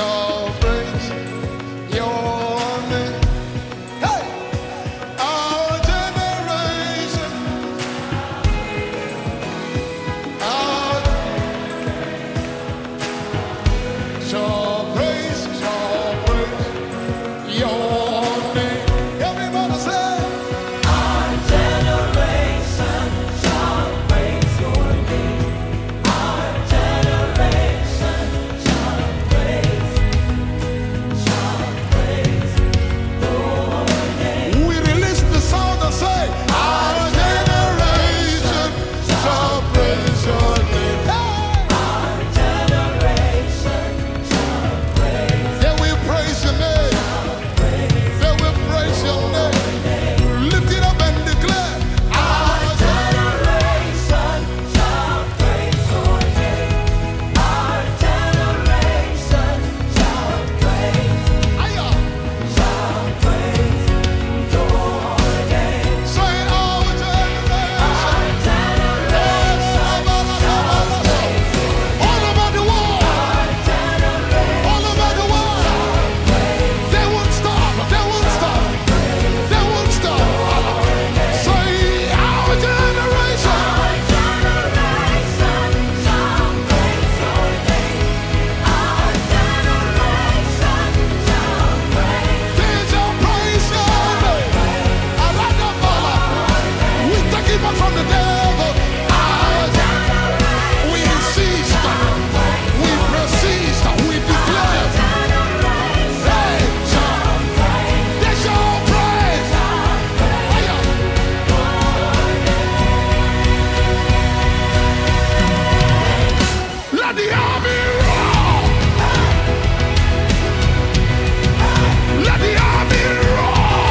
shall praise your name. Hey! Our generation, our shall praise your name. Everybody say, Our generation shall praise your name. Our generation shall praise your name. we release the sound and say, our generation shall praise your name. Hey! Our generation shall praise They will praise your name. They will praise your name. Lift it up and declare, our generation shall praise your name. Our generation shall praise Aya. your name. Say, our generation. All over the world. All over the world. They won't stop. They won't stop. They won't stop. Say, our generation. They shall praise your name. I like that ball. We take it back from the devil. We insist. We persist. We declare. They shall praise. Aya. Let the army roar. Let the army roar.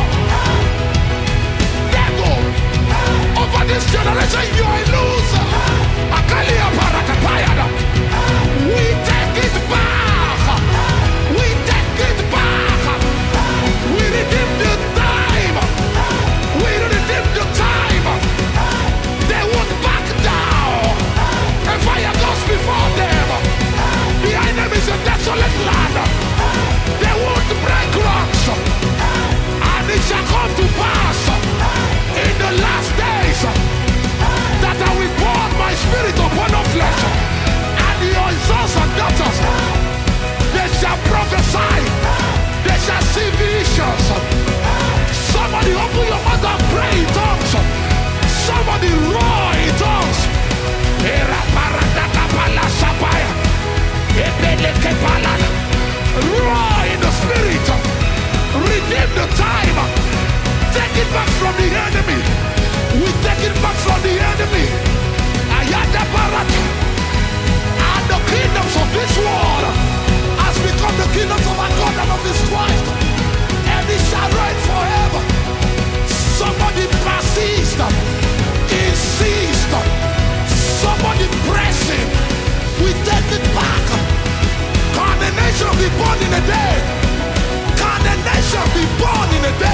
Let go. Over this generation, you are a loser. Akalia parakatayada. We take it back. We take it back. We redeem the time. We redeem the time. They won't back down. And fire goes before them. Behind them is a desolate land. They won't break rocks. And it shall come to pass in the last days that I will pour my spirit upon all flesh. And your sons and daughters, they shall prophesy. They shall see visions. Somebody open your mouth and pray in tongues. Somebody roar in tongues. Era paradaka pala sapaya. Ebeleke pala. Roar in the spirit. Redeem the time. Take it back from the enemy. We take it back from the enemy. Ayada barat. And the kingdoms of this world has become the kingdoms of our God and of His Christ. And it shall reign forever. Somebody persist. Insist. Somebody pressing. We take it back. Can the nation be born in a day? Can the nation be born in a day?